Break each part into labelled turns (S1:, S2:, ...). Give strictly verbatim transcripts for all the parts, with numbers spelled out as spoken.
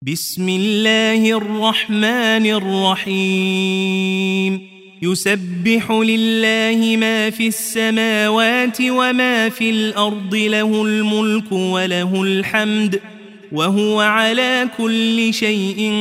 S1: بسم الله الرحمن الرحيم يسبح لله ما في السماوات وما في الأرض له الملك وله الحمد وهو على كل شيء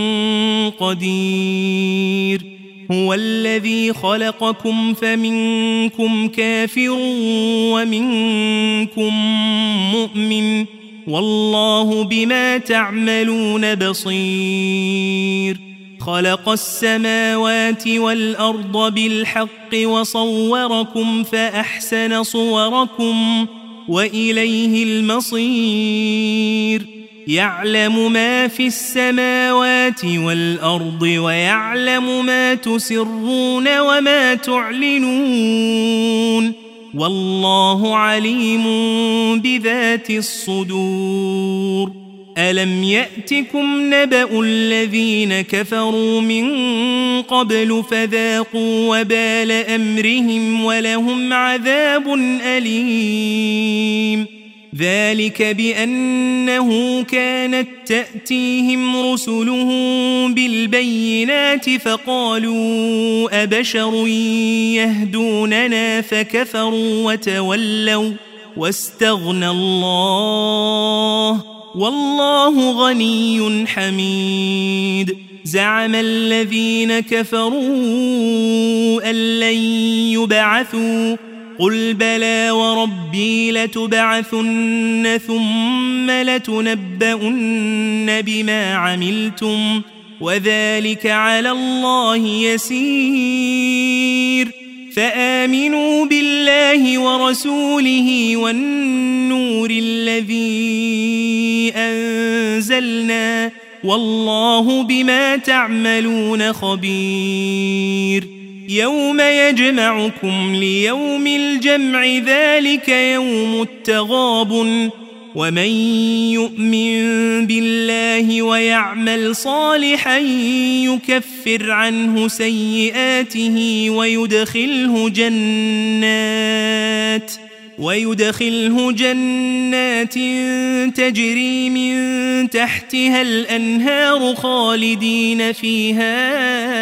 S1: قدير هو الذي خلقكم فمنكم كافر ومنكم مؤمن والله بما تعملون بصير خلق السماوات والأرض بالحق وصوركم فأحسن صوركم وإليه المصير يعلم ما في السماوات والأرض ويعلم ما تسرون وما تعلنون والله عليم بذات الصدور ألم يأتكم نبأ الذين كفروا من قبل فذاقوا وبال أمرهم ولهم عذاب أليم ذلك بأنه كانت تأتيهم رسلهم بالبينات فقالوا أبشر يهدوننا فكفروا وتولوا واستغنى الله والله غني حميد زعم الذين كفروا أن لن يبعثوا قل بلى وربي لتبعثن ثم لتنبؤن بما عملتم وذلك على الله يسير فآمنوا بالله ورسوله والنور الذي أنزلنا والله بما تعملون خبير يوم يجمعكم ليوم الجمع ذلك يوم التغابن ومن يؤمن بالله ويعمل صالحا يكفر عنه سيئاته ويدخله جنات ويدخله جنات تجري من تحتها الأنهار خالدين فيها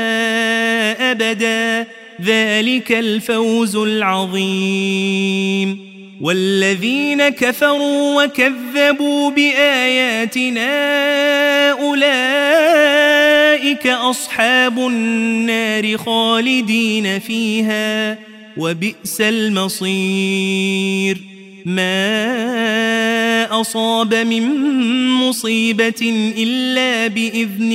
S1: أبدا ذلك الفوز العظيم والذين كفروا وكذبوا بآياتنا أولئك أصحاب النار خالدين فيها وبئس المصير ما أصاب من مصيبة إلا بإذن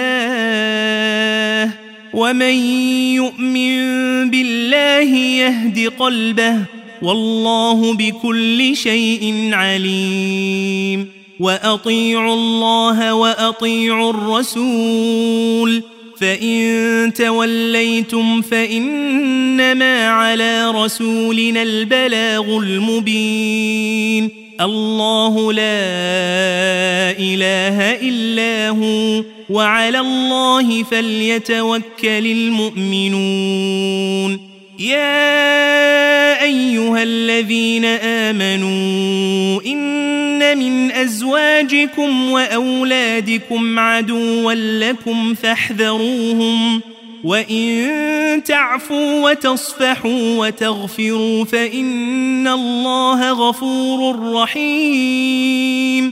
S1: الله ومن يؤمن بالله يهد قلبه والله بكل شيء عليم وأطيعوا الله وأطيعوا الرسول فإن توليتم فإنما على رسولنا البلاغ المبين الله لا إله إلا هو وعلى الله فليتوكل المؤمنون يا أيها الذين آمنوا إن من أزواجكم وأولادكم عدوا لكم فاحذروهم وإن تعفوا وتصفحوا وتغفروا فإن الله غفور رحيم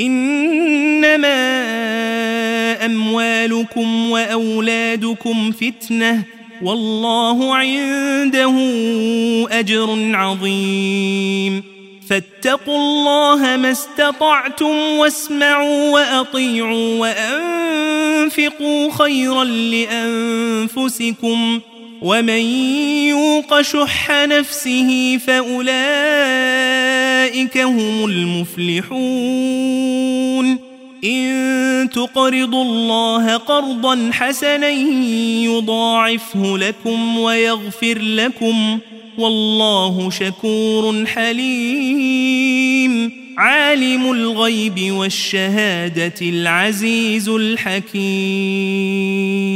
S1: إنما أموالكم وأولادكم فتنة والله عنده أجر عظيم فاتقوا الله ما استطعتم واسمعوا وأطيعوا وأنفقوا خيرا لأنفسكم ومن يوق شح نفسه فأولئك هم المفلحون إن تقرضوا الله قرضا حسنا يضاعفه لكم ويغفر لكم والله شكور حليم عالم الغيب والشهادة العزيز الحكيم.